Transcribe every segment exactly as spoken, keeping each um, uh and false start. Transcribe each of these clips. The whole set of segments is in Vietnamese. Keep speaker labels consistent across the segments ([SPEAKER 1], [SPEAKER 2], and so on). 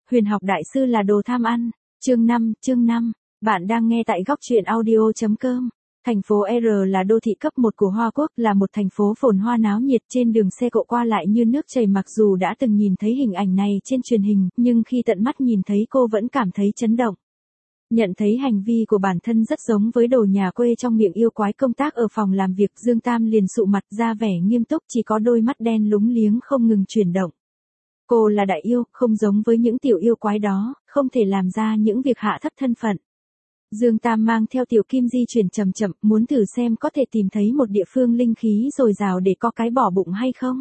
[SPEAKER 1] Huyền học đại sư là đồ tham ăn. Chương năm, chương năm. Bạn đang nghe tại góc truyện audio chấm com. Thành phố R là đô thị cấp một của Hoa Quốc, là một thành phố phồn hoa náo nhiệt, trên đường xe cộ qua lại như nước chảy. Mặc dù đã từng nhìn thấy hình ảnh này trên truyền hình, nhưng khi tận mắt nhìn thấy cô vẫn cảm thấy chấn động. Nhận thấy hành vi của bản thân rất giống với đồ nhà quê trong miệng yêu quái công tác ở phòng làm việc, Dương Tam liền sụ mặt ra vẻ nghiêm túc, chỉ có đôi mắt đen lúng liếng không ngừng chuyển động. Cô là đại yêu, không giống với những tiểu yêu quái đó, không thể làm ra những việc hạ thấp thân phận. Dương Tam mang theo Tiểu Kim di chuyển chậm chậm, muốn thử xem có thể tìm thấy một địa phương linh khí dồi dào để có cái bỏ bụng hay không.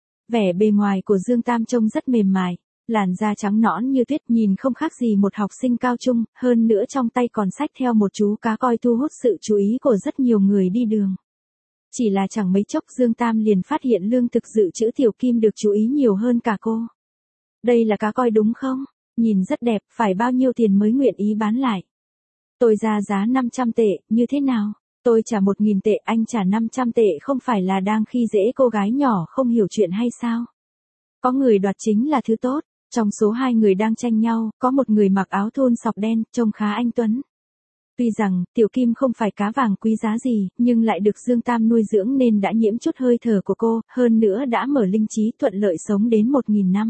[SPEAKER 1] Vẻ bề ngoài của Dương Tam trông rất mềm mại, làn da trắng nõn như tuyết, nhìn không khác gì một học sinh cao trung, hơn nữa trong tay còn xách theo một chú cá coi, thu hút sự chú ý của rất nhiều người đi đường. Chỉ là chẳng mấy chốc Dương Tam liền phát hiện lương thực dự trữ Tiểu Kim được chú ý nhiều hơn cả cô. Đây là cá coi đúng không? Nhìn rất đẹp, phải bao nhiêu tiền mới nguyện ý bán lại? Tôi ra giá năm trăm tệ, như thế nào? Tôi trả một nghìn tệ, anh trả năm trăm tệ, không phải là đang khi dễ cô gái nhỏ không hiểu chuyện hay sao? Có người đoạt chính là thứ tốt. Trong số hai người đang tranh nhau, có một người mặc áo thun sọc đen, trông khá anh tuấn. Tuy rằng, Tiểu Kim không phải cá vàng quý giá gì, nhưng lại được Dương Tam nuôi dưỡng nên đã nhiễm chút hơi thở của cô, hơn nữa đã mở linh trí thuận lợi sống đến một nghìn năm.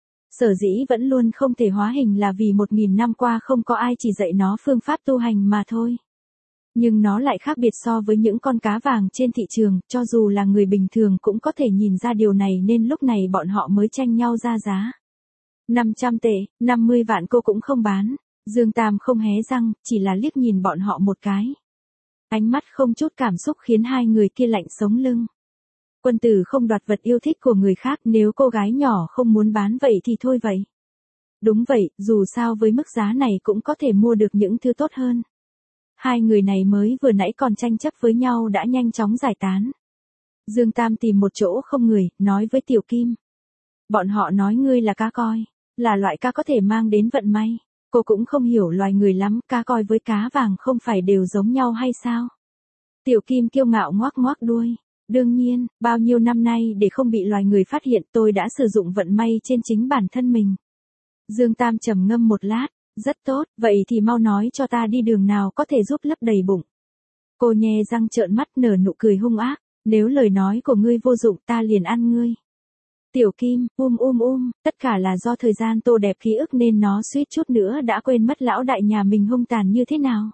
[SPEAKER 1] Sở dĩ vẫn luôn không thể hóa hình là vì một nghìn năm qua không có ai chỉ dạy nó phương pháp tu hành mà thôi. Nhưng nó lại khác biệt so với những con cá vàng trên thị trường, cho dù là người bình thường cũng có thể nhìn ra điều này, nên lúc này bọn họ mới tranh nhau ra giá. năm trăm tệ, năm mươi vạn cô cũng không bán. Dương Tam không hé răng, chỉ là liếc nhìn bọn họ một cái. Ánh mắt không chút cảm xúc khiến hai người kia lạnh sống lưng. Quân tử không đoạt vật yêu thích của người khác, nếu cô gái nhỏ không muốn bán vậy thì thôi vậy. Đúng vậy, dù sao với mức giá này cũng có thể mua được những thứ tốt hơn. Hai người này mới vừa nãy còn tranh chấp với nhau đã nhanh chóng giải tán. Dương Tam tìm một chỗ không người, nói với Tiểu Kim. Bọn họ nói ngươi là cá coi, là loại cá có thể mang đến vận may. Cô cũng không hiểu loài người lắm, cá coi với cá vàng không phải đều giống nhau hay sao? Tiểu Kim kiêu ngạo ngoác ngoác đuôi. Đương nhiên, bao nhiêu năm nay để không bị loài người phát hiện, tôi đã sử dụng vận may trên chính bản thân mình. Dương Tam trầm ngâm một lát, rất tốt, vậy thì mau nói cho ta đi đường nào có thể giúp lấp đầy bụng. Cô nhe răng trợn mắt nở nụ cười hung ác, nếu lời nói của ngươi vô dụng ta liền ăn ngươi. Tiểu Kim, um um um, tất cả là do thời gian tô đẹp ký ức nên nó suýt chút nữa đã quên mất lão đại nhà mình hung tàn như thế nào.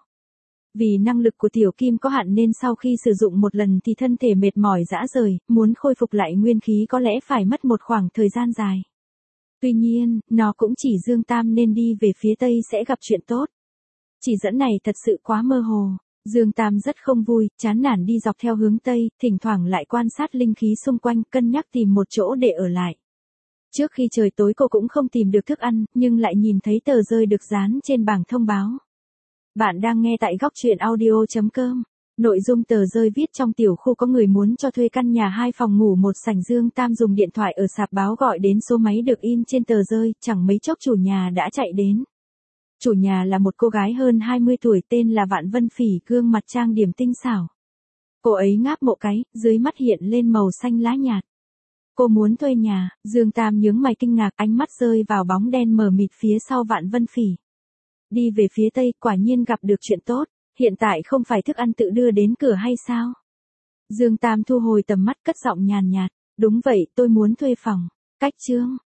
[SPEAKER 1] Vì năng lực của Tiểu Kim có hạn nên sau khi sử dụng một lần thì thân thể mệt mỏi rã rời, muốn khôi phục lại nguyên khí có lẽ phải mất một khoảng thời gian dài. Tuy nhiên, nó cũng chỉ Dương Tam nên đi về phía Tây sẽ gặp chuyện tốt. Chỉ dẫn này thật sự quá mơ hồ. Dương Tam rất không vui, chán nản đi dọc theo hướng Tây, thỉnh thoảng lại quan sát linh khí xung quanh, cân nhắc tìm một chỗ để ở lại. Trước khi trời tối cô cũng không tìm được thức ăn, nhưng lại nhìn thấy tờ rơi được dán trên bảng thông báo. Bạn đang nghe tại góc truyện audio chấm com. Nội dung tờ rơi viết trong tiểu khu có người muốn cho thuê căn nhà hai phòng ngủ một sảnh. Dương Tam dùng điện thoại ở sạp báo gọi đến số máy được in trên tờ rơi, chẳng mấy chốc chủ nhà đã chạy đến. Chủ nhà là một cô gái hơn hai mươi tuổi tên là Vạn Vân Phỉ, gương mặt trang điểm tinh xảo. Cô ấy ngáp một cái, dưới mắt hiện lên màu xanh lá nhạt. Cô muốn thuê nhà, Dương Tam nhướng mày kinh ngạc, ánh mắt rơi vào bóng đen mờ mịt phía sau Vạn Vân Phỉ. Đi về phía Tây, quả nhiên gặp được chuyện tốt, hiện tại không phải thức ăn tự đưa đến cửa hay sao? Dương Tam thu hồi tầm mắt, cất giọng nhàn nhạt, đúng vậy, tôi muốn thuê phòng. Cách chương,